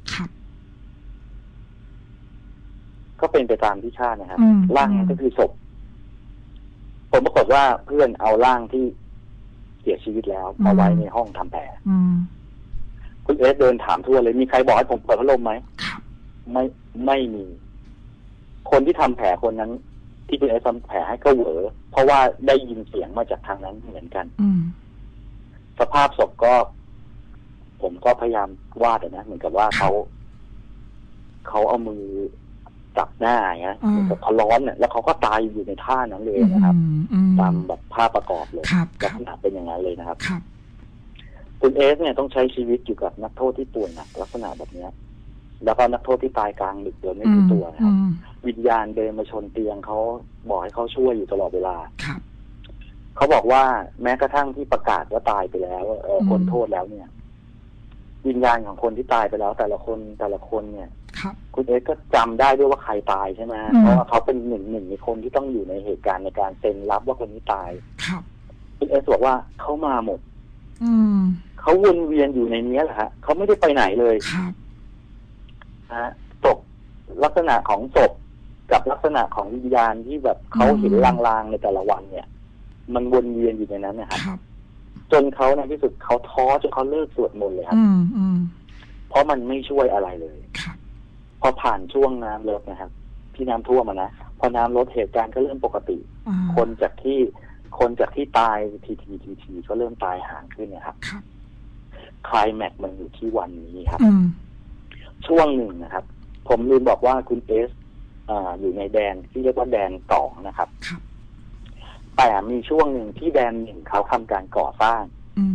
ก็เป็นไปตามที่ชาตินะครับร่างนั้นก็คือศพผมปรากฏว่าเพื่อนเอาร่างที่เสียชีวิตแล้วมาไว้ในห้องทำแผลคุณเอสเดินถามทั่วเลยมีใครบอกให้ผมเปิดพัดลมไหมไม่ไม่มีคนที่ทำแผลคนนั้นที่คุณเอสทำแผลให้ก็เหวอเพราะว่าได้ยินเสียงมาจากทางนั้นเหมือนกันสภาพศพก็ผมก็พยายามวาดนะเหมือนกับว่าเขาเขาเอามือจับหน้าอย่างเงี้ยแบบเขาร้อนเนี่ยแล้วเขาก็ตายอยู่ในท่านั้นเลยนะครับตามแบบภาพประกอบเลยลักษณะเป็นอย่างนั้นเลยนะครับคุณเอสเนี่ยต้องใช้ชีวิตอยู่กับนักโทษที่ป่วยหนักลักษณะแบบนี้แล้วก็นักโทษที่ตายกลางดึกโดยไม่รู้ตัวนะครับวิญญาณเดินมาชนเตียงเขาบอกให้เขาช่วยอยู่ตลอดเวลาเขาบอกว่าแม้กระทั่งที่ประกาศว่าตายไปแล้วเออคนโทษแล้วเนี่ยวิญญาณของคนที่ตายไปแล้วแต่ละคนแต่ละคนเนี่ยคุณเอสก็จำได้ด้วยว่าใครตายใช่ไหมเพราะว่าเขาเป็นหนึ่งหนึ่งในคนที่ต้องอยู่ในเหตุการณ์ในการเซ็นรับว่าคนนี้ตายคุณเอสบอกว่าเขามาหมดเขาวนเวียนอยู่ในนี้แหละฮะเขาไม่ได้ไปไหนเลยฮะศพลักษณะของศพกับลักษณะของวิญญาณที่แบบเขาเห็นลางๆในแต่ละวันเนี่ยมันวนเวียนอยู่ในนั้นนะครับจนเขาในที่สุดเขาท้อจนเขาเลิกสวดมนต์เลยครับเพราะมันไม่ช่วยอะไรเลยพอผ่านช่วงน้ำลดนะครับที่น้ำท่วมมานะพอน้ำลดเหตุการณ์ก็เริ่มปกติคนจากที่คนจากที่ตายทีทีทีทีก็เริ่มตายห่างขึ้นนะครับคลายแม็กมันอยู่ที่วันนี้ครับช่วงหนึ่งนะครับผมลืมบอกว่าคุณเอสอ่าอยู่ในแดนที่เรียกว่าแดนสองนะครับแต่มีช่วงหนึ่งที่แดนหนึ่งเขาทำการก่อสร้าง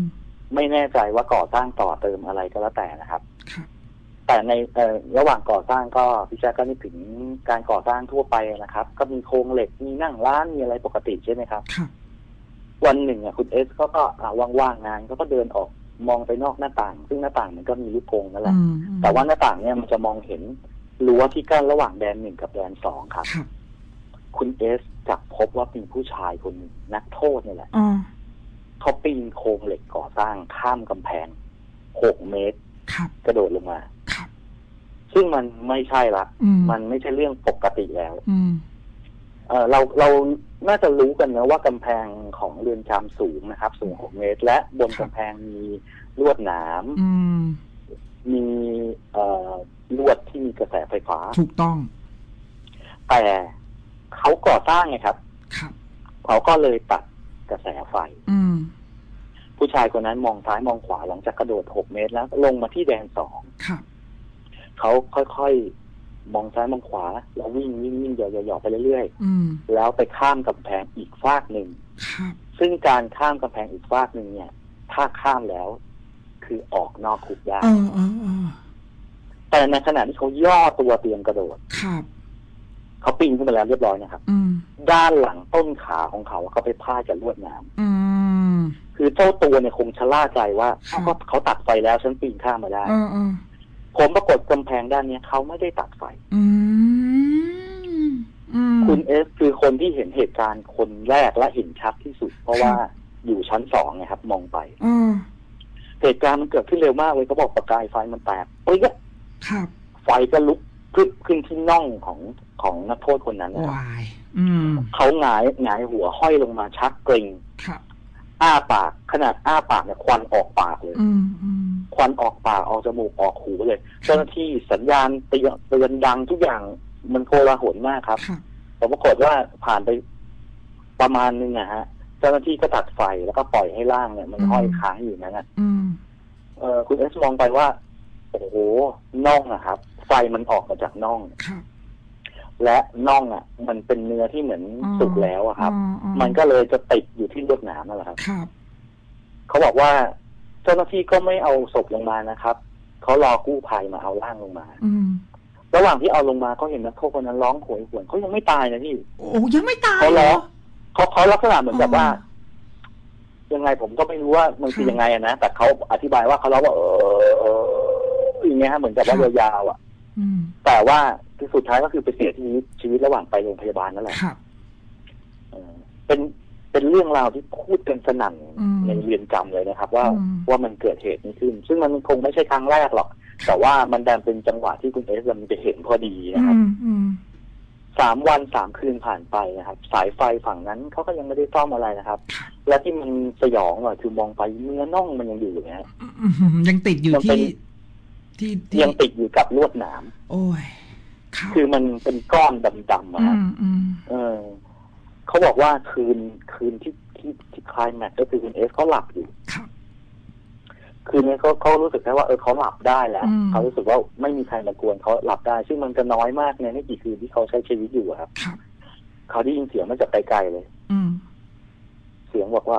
ไม่แน่ใจว่าก่อสร้างต่อเติมอะไรก็แล้วแต่นะครับแต่ในเอ่อระหว่างก่อสร้างก็พี่แจ๊คก็นึกถึงการก่อสร้างทั่วไปนะครับก็มีโครงเหล็กมีนั่งร้านมีอะไรปกติใช่ไหมครับวันหนึ่งอ่ะคุณเอสก็ก็ว่างๆงานก็ก็เดินออกมองไปนอกหน้าต่างซึ่งหน้าต่างมันก็มีลูกกรงนั่นแหละแต่ว่าหน้าต่างเนี่ยมันจะมองเห็นรั้วที่กั้นระหว่างแดนหนึ่งกับแดนสองครับคุณเอสจับพบว่ามีผู้ชายคนนักโทษนี่แหละเขาปีนโครงเหล็กก่อสร้างข้ามกำแพงหกเมตรกระโดดลงมาซึ่งมันไม่ใช่ละมันไม่ใช่เรื่องปกติแล้วเออเราเราน่าจะรู้กันนะว่ากำแพงของเรือนจำสูงนะครับสูงหกเมตรและบนกำแพงมีลวดหนามมีเอ่อลวดที่มีกระแสไฟฟ้า
ถูกต้อง
แต่เขาก่อสร้างไงครับเขาก็เลยตัดกระแสไฟผู้ชายคนนั้นมองซ้ายมองขวาหลังจากกระโดดหกเมตรแล้วลงมาที่แดนสองเขาค่อยๆมองซ้ายมองขวาแล้ววิ่งวิ่งวิ่งหย่อๆไปเรื่อยๆแล้วไปข้ามกำแพงอีกฟากหนึ่งซึ่งการข้ามกำแพงอีกฟากหนึ่งเนี่ยถ้าข้ามแล้วคือออกนอกคุกได้แต่ในขณะที่เขาย่อตัวเตรียมกระโดดเขาปีนขึ้นไปแล้วเรียบร้อยนะครับด้านหลังต้นขาของเขาเขาไปพาดกับลวดหนามคือเจ้าตัวเนี่ยคงชะล่าใจว่าเขาเขาตัดไฟแล้วฉันปีนข้ามมาได้ผมปรากฏกำแพงด้านนี้เขาไม่ได้ตัดไฟคุณเอสคือคนที่เห็นเหตุการณ์คนแรกและเห็นชัดที่สุดเพราะว่าอยู่ชั้นสองไงครับมองไปเหตุการณ์มันเกิดขึ้นเร็วมากเลยเขาบอกประกายไฟมันแตกปุ๊บไฟก็ลุกขึ้นขึ้นที่น่องของของนักโทษคนนั้นนะครับเขาหงายหงายหัวห้อยลงมาชักเกร็งอ้าปากขนาดอ้าปากเนี่ยควันออกปากเลยควันออกปากออกจมูกออกหูเลยเจ้าหน้าที่สัญญาณเตือนเตือนดังทุกอย่างมันโกลาหลมากครับแต่ปรากฏว่าผ่านไปประมาณนึงนะฮะเจ้าหน้าที่ก็ตัดไฟแล้วก็ปล่อยให้ร่างเนี่ยมันห้อยค้างอยู่นั่นนะเออคุณเอสมองไปว่าโอ้โหน่องอะครับไฟมันออกมาจากน่องและน่องอ่ะมันเป็นเนื้อที่เหมือนสุกแล้วอะครับมันก็เลยจะติดอยู่ที่ลวดหนามนั่นแหละครับเขาบอกว่าเจ้าหน้าที่ก็ไม่เอาศพลงมานะครับเขารอกู้ภัยมาเอาร่างลงมาระหว่างที่เอาลงมาเขาเห็นนักโทษคนนั้นร้องโหยหวนเขายังไม่ตายนะพี่
โอ้ยังไม่ตาย
เขาร้องเขาเขาลักษณะเหมือนกับว่ายังไงผมก็ไม่รู้ว่ามันคือยังไงนะแต่เขาอธิบายว่าเขาร้องว่าเอออย่างเงี้ยเหมือนกับว่ายาวๆอ่ะแต่ว่าที่สุดท้ายก็คือไปเสียชีวิตชีวิตระหว่างไปโรงพยาบาลนั่นแหละเป็นเป็นเรื่องราวที่พูดกันสนั่นในเรือนจำเลยนะครับว่าว่ามันเกิดเหตุนี้ขึ้นซึ่งมันคงไม่ใช่ครั้งแรกหรอกแต่ว่ามันดันเป็นจังหวะที่คุณเอสมันไปเห็นพอดีนะครับสามวันสามคืนผ่านไปนะครับสายไฟฝั่งนั้นเขาก็ยังไม่ได้ซ่อมอะไรนะครับและที่มันสยองหน่อยคือมองไปเนื้อน่องมันยังอยู่นะ
ยังติดอยู่ที่
ที่ยังติดอยู่กับลวดหนาม
โอ้ย
คือมันเป็นก้อนดำๆนะครับเออเขาบอกว่าคืนคืนที่ที่ที่คลายแม็กก็คือคุณเอสเขาหลับอยู่คืนนี้เขาเขารู้สึกแค่ว่าเออเขาหลับได้แล้วเขารู้สึกว่าไม่มีใครมากวนเขาหลับได้ซึ่งมันจะน้อยมากในไม่กี่คืนที่เขาใช้ชีวิตอยู่ครับเขาได้ยินเสียงมาจากไกลๆเลยเสียงบอกว่า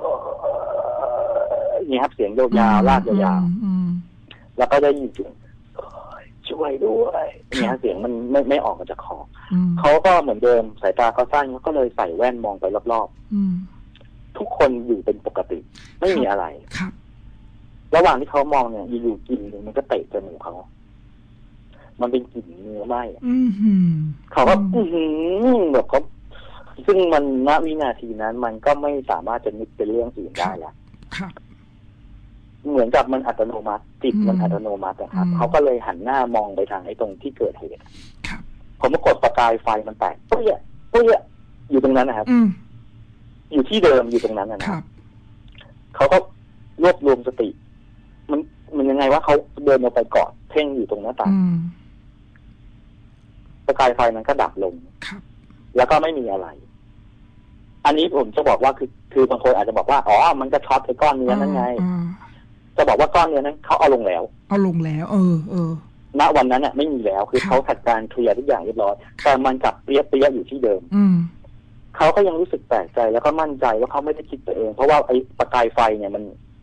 นี่ครับเสียงยาวๆลากยาวๆแล้วก็ได้ยินเสียงช่วยด้วยเนี่ยเสียงมันไม่ไม่ออกมาจากคอเขาก็เหมือนเดิมสายตาเขาสั้นเขาก็เลยใส่แว่นมองไปรอบๆทุกคนอยู่เป็นปกติไม่มีอะไรระหว่างที่เขามองเนี่ยอยู่ๆกลิ่นมันก็เตะจมูกเขามันเป็นกลิ่นเนื้อไหม้เขาก็อื้อหือแบบเขาซึ่งมันณวินาทีนั้นมันก็ไม่สามารถจะนึกเป็นเรื่องอื่นได้แล้วเหมือนกับมันอัตโนมัติจิตมันอัตโนมัตินะครับเขาก็เลยหันหน้ามองไปทางไอ้ตรงที่เกิดเหตุผมก็กดประกายไฟมันแตกเปี้ยเปี้ยอยู่ตรงนั้นนะครับอยู่ที่เดิมอยู่ตรงนั้นนะครับเขาก็รวบรวมสติมันมันยังไงว่าเขาเดินออกไปเกาะเพ่งอยู่ตรงหน้าต่างประกายไฟมันก็ดับลงแล้วก็ไม่มีอะไรอันนี้ผมจะบอกว่าคือคือบางคนอาจจะบอกว่าอ๋อมันก็ช็อตไอ้ก้อนเนื้อนั่นไงจะบอกว่าก้อนเนื้อนั้นเขาเอาลงแล้ว
เอาลงแล้วเออเออ
ณวันนั้นเนี่ยไม่มีแล้วคือเขาจัดการเคลียร์ทุกอย่างเรียบร้อยแต่มันกลับเปรี้ยเปรี้ยอยู่ที่เดิมเขาก็ยังรู้สึกแปลกใจแล้วก็มั่นใจว่าเขาไม่ได้คิดตัวเองเพราะว่าไอ้ประกายไฟเนี่ยมัน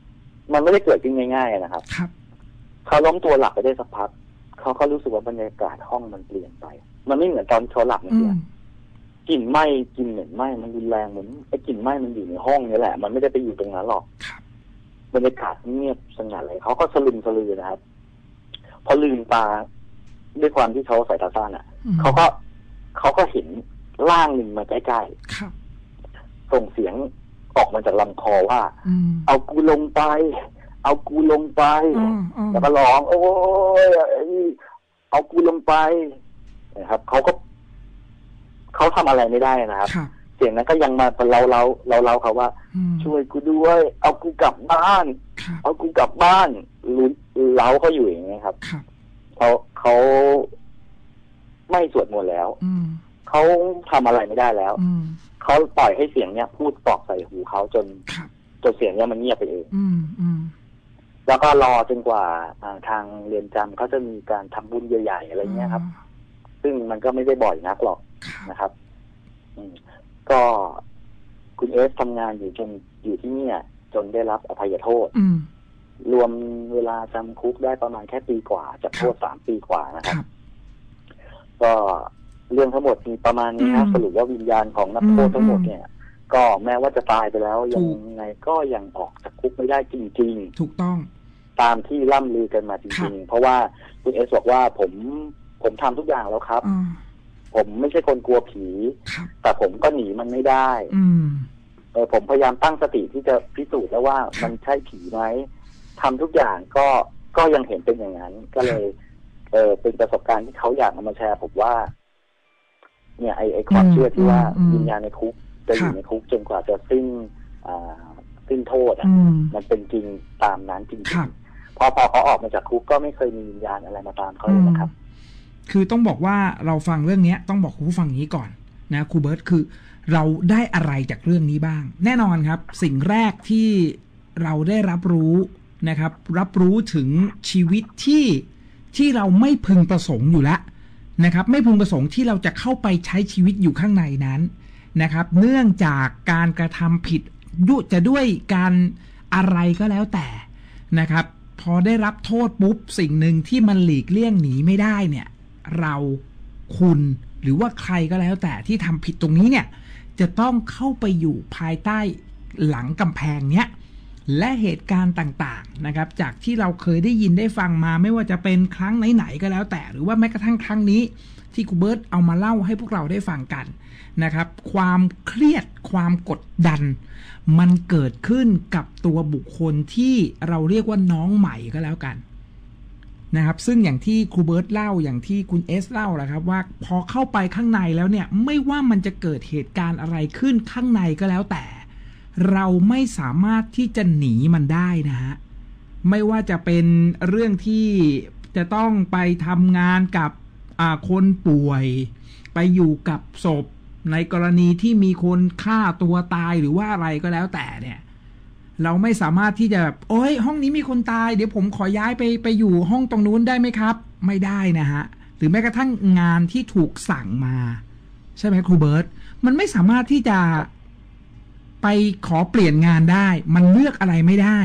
มันไม่ได้เกิดขึ้นง่ายๆนะครับ
ครับ
เขาล้มตัวหลับไปได้สักพักเขาก็รู้สึกว่าบรรยากาศห้องมันเปลี่ยนไปมันไม่เหมือนตอนเขาหลับเมื่อกี้กลิ่นไหม้กลิ่นเหม็นไหม้มันรุนแรงเหมือนไอ้กลิ่นไหม้มันอยู่ในห้องนี่แหละมันไม่ได้ไปอยู่ตรงนั้นหรอกบรรยากาศเงียบสงัดเลยเขาก็สลึมสลือนะครับพอลืมตาด้วยความที่เขาสายตาสั้นอ่ะเขาก็เขาก็เห็นร่างหนึ่งมาใกล้ๆส่งเสียงออกมาจากลำคอว่าเอากูลงไปเอากูลงไปแล้วก็ร้องโอ้ยเอากูลงไปนะครับเขาก็เขาทำอะไรไม่ได้นะครับเสียงนั้นก็ยังมาเราเราเราเราเขาว่าช่วยกูด้วยเอากูกลับบ้านเอากูกลับบ้านลุ้นเล้าเขาอยู่อย่างนี้ครับเขาเขาไม่สวดมนต์แล้วเขาทำอะไรไม่ได้แล้วเขาปล่อยให้เสียงเนี้ยพูดตอกใส่หูเขาจนจนเสียงเนี้ยมันเงียบไปเองแล้วก็รอจนกว่าทางเรือนจำเขาจะมีการทำบุญใหญ่ๆอะไรเงี้ยครับซึ่งมันก็ไม่ได้บ่อยนักหรอกนะครับก็คุณเอสทำงานอยู่จนอยู่ที่นี่จนได้รับอภัยโทษรวมเวลาจำคุกได้ประมาณแค่ปีกว่าจากโทษสามปีกว่านะครับก็เรื่องทั้งหมดมีประมาณนี้นะสรุปว่าวิญญาณของนักโทษทั้งหมดเนี่ยก็แม้ว่าจะตายไปแล้วยังไงก็ยังออกจากคุกไม่ได้จริงๆ
ถูกต้อง
ตามที่ล่ำลือกันมาจริงๆเพราะว่าคุณเอสบอกว่าผมผมทำทุกอย่างแล้วครับผมไม่ใช่คนกลัวผีแต่ผมก็หนีมันไม่ได้เออผมพยายามตั้งสติที่จะพิสูจน์แล้วว่ามันใช่ผีไหมทำทุกอย่างก็ก็ยังเห็นเป็นอย่างนั้นก็เลยเออเป็นประสบการณ์ที่เขาอยากเอามาแชร์ผมว่าเนี่ยไอไอความเชื่อที่ว่าวิญญาณในคุกจะอยู่ในคุกจนกว่าจะสิ้นอ่าสิ้นโทษอ่ะมันเป็นจริงตามนั้นจริงๆพอพอเขาออกมาจากคุกก็ไม่เคยมีวิญญาณอะไรมาตามเขาเลยนะครับ
คือต้องบอกว่าเราฟังเรื่องนี้ต้องบอกคุณผู้ฟังนี้ก่อนนะครูเบิร์ตคือเราได้อะไรจากเรื่องนี้บ้างแน่นอนครับสิ่งแรกที่เราได้รับรู้นะครับรับรู้ถึงชีวิตที่ที่เราไม่พึงประสงค์อยู่แล้วนะครับไม่พึงประสงค์ที่เราจะเข้าไปใช้ชีวิตอยู่ข้างในนั้นนะครับเนื่องจากการกระทำผิดด้วยจะด้วยการอะไรก็แล้วแต่นะครับพอได้รับโทษปุ๊บสิ่งหนึ่งที่มันหลีกเลี่ยงหนีไม่ได้เนี่ยเราคุณหรือว่าใครก็แล้วแต่ที่ทำผิดตรงนี้เนี่ยจะต้องเข้าไปอยู่ภายใต้หลังกำแพงเนี้ยและเหตุการณ์ต่างๆนะครับจากที่เราเคยได้ยินได้ฟังมาไม่ว่าจะเป็นครั้งไหนๆก็แล้วแต่หรือว่าแม้กระทั่งครั้งนี้ที่ครูเบิร์ตเอามาเล่าให้พวกเราได้ฟังกันนะครับความเครียดความกดดันมันเกิดขึ้นกับตัวบุคคลที่เราเรียกว่าน้องใหม่ก็แล้วกันนะครับซึ่งอย่างที่ครูเบิร์ตเล่าอย่างที่คุณเอสเล่าแหละครับว่าพอเข้าไปข้างในแล้วเนี่ยไม่ว่ามันจะเกิดเหตุการณ์อะไรขึ้นข้างในก็แล้วแต่เราไม่สามารถที่จะหนีมันได้นะฮะไม่ว่าจะเป็นเรื่องที่จะต้องไปทำงานกับคนป่วยไปอยู่กับศพในกรณีที่มีคนฆ่าตัวตายหรือว่าอะไรก็แล้วแต่เนี่ยเราไม่สามารถที่จะแบบโอ้ยห้องนี้มีคนตายเดี๋ยวผมขอย้ายไปไปอยู่ห้องตรงนู้นได้ไหมครับไม่ได้นะฮะหรือแม้กระทั่งงานที่ถูกสั่งมาใช่ไหมครูเบิร์ตมันไม่สามารถที่จะไปขอเปลี่ยนงานได้มันเลือกอะไรไม่ได้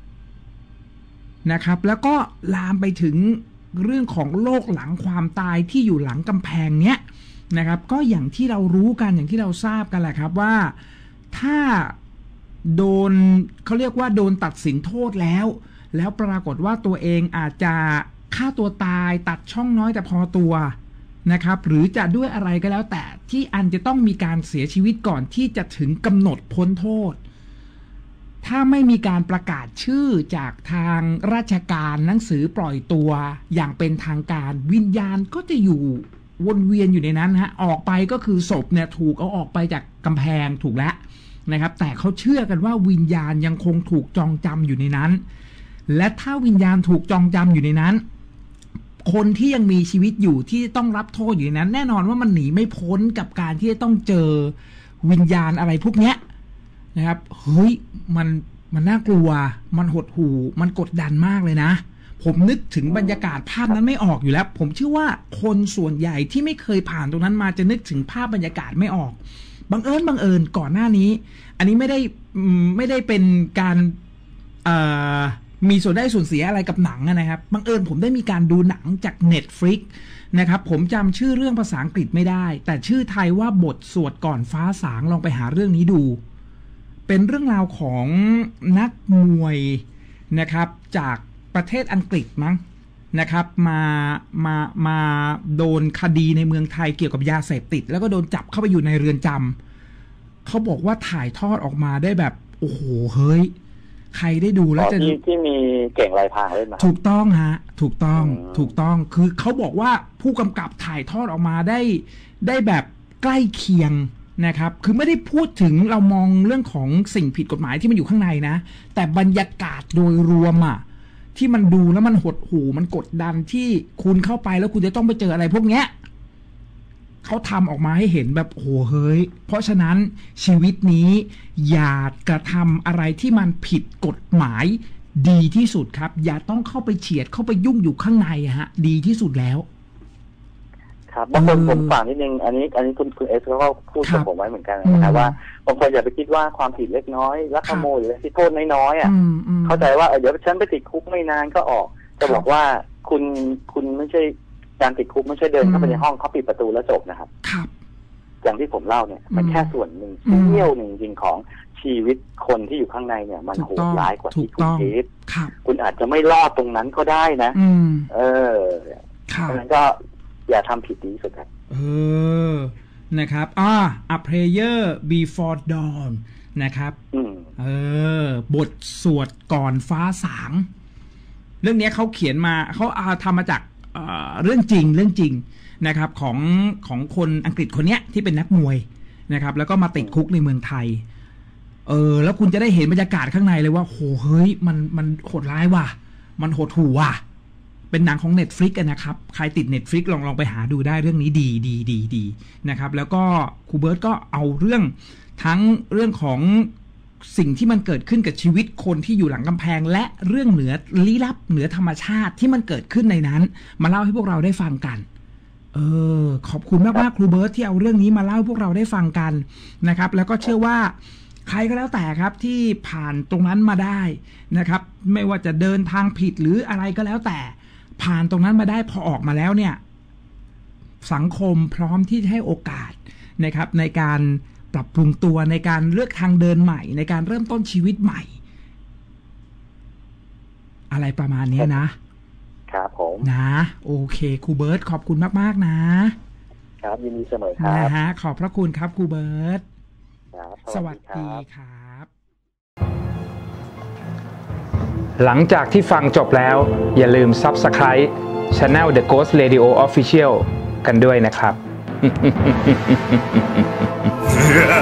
นะครับแล้วก็ลามไปถึงเรื่องของโลกหลังความตายที่อยู่หลังกำแพงเนี้ยนะครับก็อย่างที่เรารู้กันอย่างที่เราทราบกันแหละครับว่าถ้าโดนเขาเรียกว่าโดนตัดสินโทษแล้วแล้วปรากฏว่าตัวเองอาจจะฆ่าตัวตายตัดช่องน้อยแต่พอตัวนะครับหรือจะด้วยอะไรก็แล้วแต่ที่อันจะต้องมีการเสียชีวิตก่อนที่จะถึงกำหนดพ้นโทษถ้าไม่มีการประกาศชื่อจากทางราชการหนังสือปล่อยตัวอย่างเป็นทางการวิญญาณก็จะอยู่วนเวียนอยู่ในนั้นฮะออกไปก็คือศพเนี่ยถูกเอาออกไปจากกำแพงถูกแล้วนะครับแต่เขาเชื่อกันว่าวิญญาณยังคงถูกจองจำอยู่ในนั้นและถ้าวิญญาณถูกจองจำอยู่ในนั้นคนที่ยังมีชีวิตอยู่ที่ต้องรับโทษอยู่ในนั้นแน่นอนว่ามันหนีไม่พ้นกับการที่จะต้องเจอวิญญาณอะไรพวกเนี้ยนะครับเฮ้ยมันมันน่ากลัวมันหดหู่มันกดดันมากเลยนะผมนึกถึงบรรยากาศภาพนั้นไม่ออกอยู่แล้วผมเชื่อว่าคนส่วนใหญ่ที่ไม่เคยผ่านตรงนั้นมาจะนึกถึงภาพบรรยากาศไม่ออกบังเอิญบังเอิญก่อนหน้านี้อันนี้ไม่ได้ไม่ได้เป็นการเอ่อมีส่วนได้ส่วนเสียอะไรกับหนังนะครับบังเอิญผมได้มีการดูหนังจาก Netflix นะครับผมจำชื่อเรื่องภาษาอังกฤษไม่ได้แต่ชื่อไทยว่าบทสวดก่อนฟ้าสางลองไปหาเรื่องนี้ดูเป็นเรื่องราวของนักมวยนะครับจากประเทศอังกฤษมั้งนะครับมามามาโดนคดีในเมืองไทยเกี่ยวกับยาเสพติดแล้วก็โดนจับเข้าไปอยู่ในเรือนจำเขาบอกว่าถ่ายทอดออกมาได้แบบโอ้โหเฮ้ยใครได้ดูแล้วจะ
ที่ที่มีเก่งลายพรางเล่นมา
ถูกต้องฮะถูกต้องถูกต้องคือเขาบอกว่าผู้กำกับถ่ายทอดออกมาได้ได้แบบใกล้เคียงนะครับคือไม่ได้พูดถึงเรามองเรื่องของสิ่งผิดกฎหมายที่มันอยู่ข้างในนะแต่บรรยากาศโดยรวมอ่ะที่มันดูแล้วมันหดหู่มันกดดันที่คุณเข้าไปแล้วคุณจะต้องไปเจออะไรพวกเนี้ยเขาทำออกมาให้เห็นแบบโหเฮ้ยเพราะฉะนั้นชีวิตนี้อย่ากระทำอะไรที่มันผิดกฎหมายดีที่สุดครับอย่าต้องเข้าไปเฉียดเข้าไปยุ่งอยู่ข้างในฮะดีที่สุดแล้ว
ครับบางคนผมฝากนิดนึงอันนี้อันนี้คุณคุณเอสเขาก็พูดกับผมไว้เหมือนกันนะครับว่าบางคนอย่าไปคิดว่าความผิดเล็กน้อยลักขโมยหรือที่โทษน้อยๆอ่ะเข้าใจว่าเดี๋ยวฉันไปติดคุกไม่นานก็ออกจะบอกว่าคุณคุณไม่ใช่การติดคุกไม่ใช่เดินเข้าไปในห้องเขาปิดประตูแล้วจบนะครับอย่างที่ผมเล่าเนี่ยมันแค่ส่วนหนึ่งเสี้ยวหนึ่งจริงของชีวิตคนที่อยู่ข้างในเนี่ยมันโหดร้ายกว่าที่คุณคิดคุณอาจจะไม่รอดตรงนั้นก็ได้นะเออเพราะฉะนั้นก็อย่าทำผิดดีสุดครับ
เออนะครับอ่า A Prayer Before Dawn นะครับเออบทสวดก่อนฟ้าสางเรื่องนี้เขาเขียนมาเขาเอาทำมาจากเอ่อเรื่องจริงเรื่องจริงนะครับของของคนอังกฤษคนนี้ที่เป็นนักมวยนะครับแล้วก็มาติดคุกในเมืองไทยเออแล้วคุณจะได้เห็นบรรยากาศข้างในเลยว่าโหเฮ้ยมันมันโหดร้ายว่ะมันโหดหู่ว่ะเป็นหนังของ Netflix กันนะครับใครติด Netflix ลองลองไปหาดูได้เรื่องนี้ดีดีดีดีนะครับแล้วก็ครูเบิร์ตก็เอาเรื่องทั้งเรื่องของสิ่งที่มันเกิดขึ้นกับชีวิตคนที่อยู่หลังกำแพงและเรื่องเหนือลี้ลับเหนือธรรมชาติที่มันเกิดขึ้นในนั้นมาเล่าให้พวกเราได้ฟังกันเออขอบคุณมากๆครูเบิร์ตที่เอาเรื่องนี้มาเล่าให้พวกเราได้ฟังกันนะครับแล้วก็เชื่อว่าใครก็แล้วแต่ครับที่ผ่านตรงนั้นมาได้นะครับไม่ว่าจะเดินทางผิดหรืออะไรก็แล้วแต่ผ่านตรงนั้นมาได้พอออกมาแล้วเนี่ยสังคมพร้อมที่จะให้โอกาสนะครับในการปรับปรุงตัวในการเลือกทางเดินใหม่ในการเริ่มต้นชีวิตใหม่อะไรประมาณนี้นะครับ
ผม
นะโอเคครูเบิร์ตขอบคุณมากๆนะครับ
ยินดีเสมอครับ
นะฮะขอบพระคุณครับครูเบิร์ตสวัสดีครับ
หลังจากที่ฟังจบแล้วอย่าลืม Subscribe Channel The Ghost Radio Official กันด้วยนะครับ